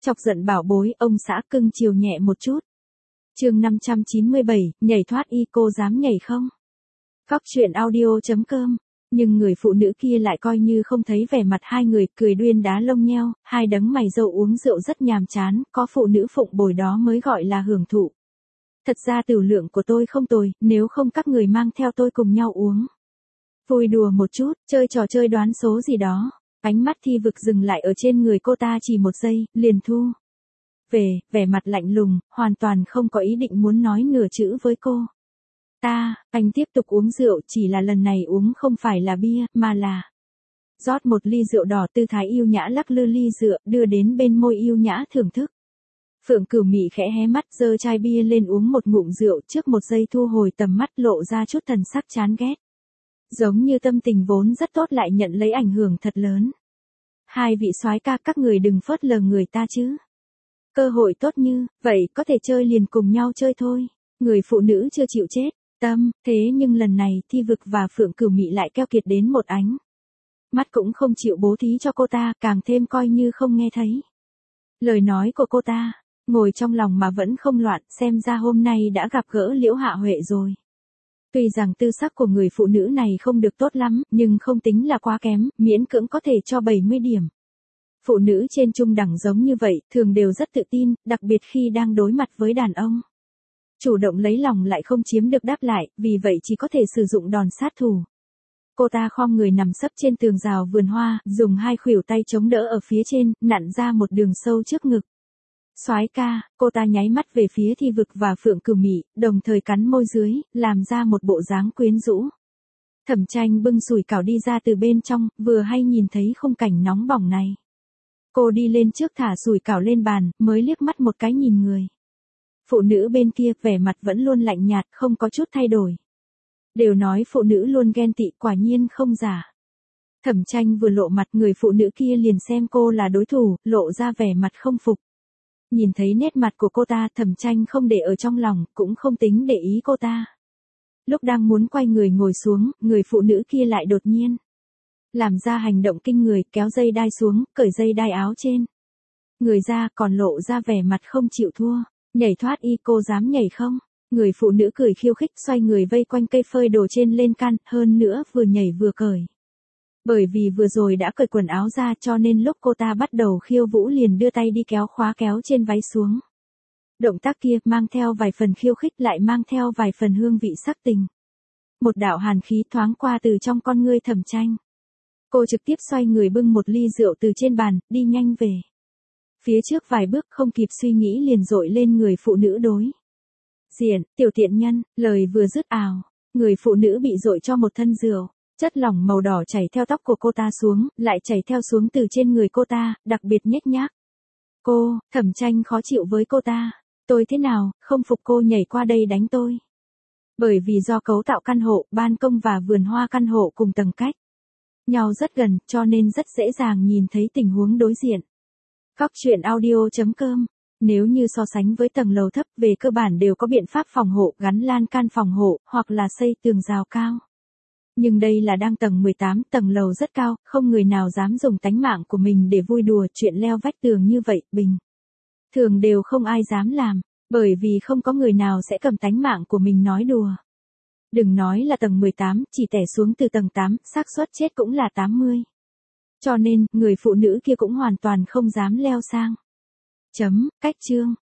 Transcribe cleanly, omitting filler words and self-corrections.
Chọc giận bảo bối, ông xã cưng chiều nhẹ một chút. Chương 597, nhảy thoát y, cô dám nhảy không? Góc truyện audio.com. Nhưng người phụ nữ kia lại coi như không thấy vẻ mặt hai người, cười đuyên đá lông nheo, hai đấng mày râu uống rượu rất nhàm chán, có phụ nữ phụng bồi đó mới gọi là hưởng thụ. Thật ra tửu lượng của tôi không tồi, nếu không các người mang theo tôi cùng nhau uống. Vui đùa một chút, chơi trò chơi đoán số gì đó. Ánh mắt Thi Vực dừng lại ở trên người cô ta chỉ một giây, liền thu về, vẻ mặt lạnh lùng, hoàn toàn không có ý định muốn nói nửa chữ với cô. Anh tiếp tục uống rượu, chỉ là lần này uống không phải là bia, mà là rót một ly rượu đỏ, tư thái yêu nhã lắc lư ly rượu, đưa đến bên môi yêu nhã thưởng thức. Phượng Cửu Mị khẽ hé mắt, giơ chai bia lên uống một ngụm rượu, trước một giây thu hồi tầm mắt, lộ ra chút thần sắc chán ghét. Giống như tâm tình vốn rất tốt lại nhận lấy ảnh hưởng thật lớn. Hai vị soái ca, các người đừng phớt lờ người ta chứ. Cơ hội tốt như vậy, có thể chơi liền cùng nhau chơi thôi. Người phụ nữ chưa chịu chết tâm, thế nhưng lần này Thi Vực và Phượng Cửu Mị lại keo kiệt đến một ánh mắt cũng không chịu bố thí cho cô ta, càng thêm coi như không nghe thấy lời nói của cô ta, ngồi trong lòng mà vẫn không loạn, xem ra hôm nay đã gặp gỡ Liễu Hạ Huệ rồi. Tuy rằng tư sắc của người phụ nữ này không được tốt lắm, nhưng không tính là quá kém, miễn cưỡng có thể cho 70 điểm. Phụ nữ trên trung đẳng giống như vậy, thường đều rất tự tin, đặc biệt khi đang đối mặt với đàn ông. Chủ động lấy lòng lại không chiếm được đáp lại, vì vậy chỉ có thể sử dụng đòn sát thủ. Cô ta khom người nằm sấp trên tường rào vườn hoa, dùng hai khuỷu tay chống đỡ ở phía trên, nặn ra một đường sâu trước ngực. Soái ca, cô ta nháy mắt về phía Thi Vực và Phượng Cửu Mị, đồng thời cắn môi dưới, làm ra một bộ dáng quyến rũ. Thẩm Tranh bưng sủi cảo đi ra từ bên trong, vừa hay nhìn thấy khung cảnh nóng bỏng này. Cô đi lên trước thả sủi cảo lên bàn, mới liếc mắt một cái nhìn người phụ nữ bên kia, vẻ mặt vẫn luôn lạnh nhạt, không có chút thay đổi. Đều nói phụ nữ luôn ghen tị, quả nhiên không giả. Thẩm Tranh vừa lộ mặt, người phụ nữ kia liền xem cô là đối thủ, lộ ra vẻ mặt không phục. Nhìn thấy nét mặt của cô ta, Thẩm Tranh không để ở trong lòng, cũng không tính để ý cô ta. Lúc đang muốn quay người ngồi xuống, người phụ nữ kia lại đột nhiên làm ra hành động kinh người, kéo dây đai xuống, cởi dây đai áo trên người ra, còn lộ ra vẻ mặt không chịu thua. Nhảy thoát y, cô dám nhảy không? Người phụ nữ cười khiêu khích, xoay người vây quanh cây phơi đồ trên lên can, hơn nữa vừa nhảy vừa cởi. Bởi vì vừa rồi đã cởi quần áo ra, cho nên lúc cô ta bắt đầu khiêu vũ liền đưa tay đi kéo khóa kéo trên váy xuống. Động tác kia mang theo vài phần khiêu khích, lại mang theo vài phần hương vị sắc tình. Một đạo hàn khí thoáng qua từ trong con ngươi Thẩm Tranh. Cô trực tiếp xoay người bưng một ly rượu từ trên bàn, đi nhanh về phía trước vài bước, không kịp suy nghĩ liền dội lên người phụ nữ đối diện. Tiểu tiện nhân, lời vừa dứt ào, người phụ nữ bị dội cho một thân rượu. Chất lỏng màu đỏ chảy theo tóc của cô ta xuống, lại chảy theo xuống từ trên người cô ta, đặc biệt nhếch nhác. Thẩm Tranh khó chịu với cô ta. Tôi thế nào, không phục cô nhảy qua đây đánh tôi. Bởi vì do cấu tạo căn hộ, ban công và vườn hoa căn hộ cùng tầng cách nhau rất gần, cho nên rất dễ dàng nhìn thấy tình huống đối diện. Góc truyện audio.com. Nếu như so sánh với tầng lầu thấp, về cơ bản đều có biện pháp phòng hộ, gắn lan can phòng hộ, hoặc là xây tường rào cao. Nhưng đây là đang tầng 18, tầng lầu rất cao, không người nào dám dùng tánh mạng của mình để vui đùa, chuyện leo vách tường như vậy, bình thường đều không ai dám làm, bởi vì không có người nào sẽ cầm tánh mạng của mình nói đùa. Đừng nói là tầng 18, chỉ tẻ xuống từ tầng 8, xác suất chết cũng là 80. Cho nên, người phụ nữ kia cũng hoàn toàn không dám leo sang. Cách chương.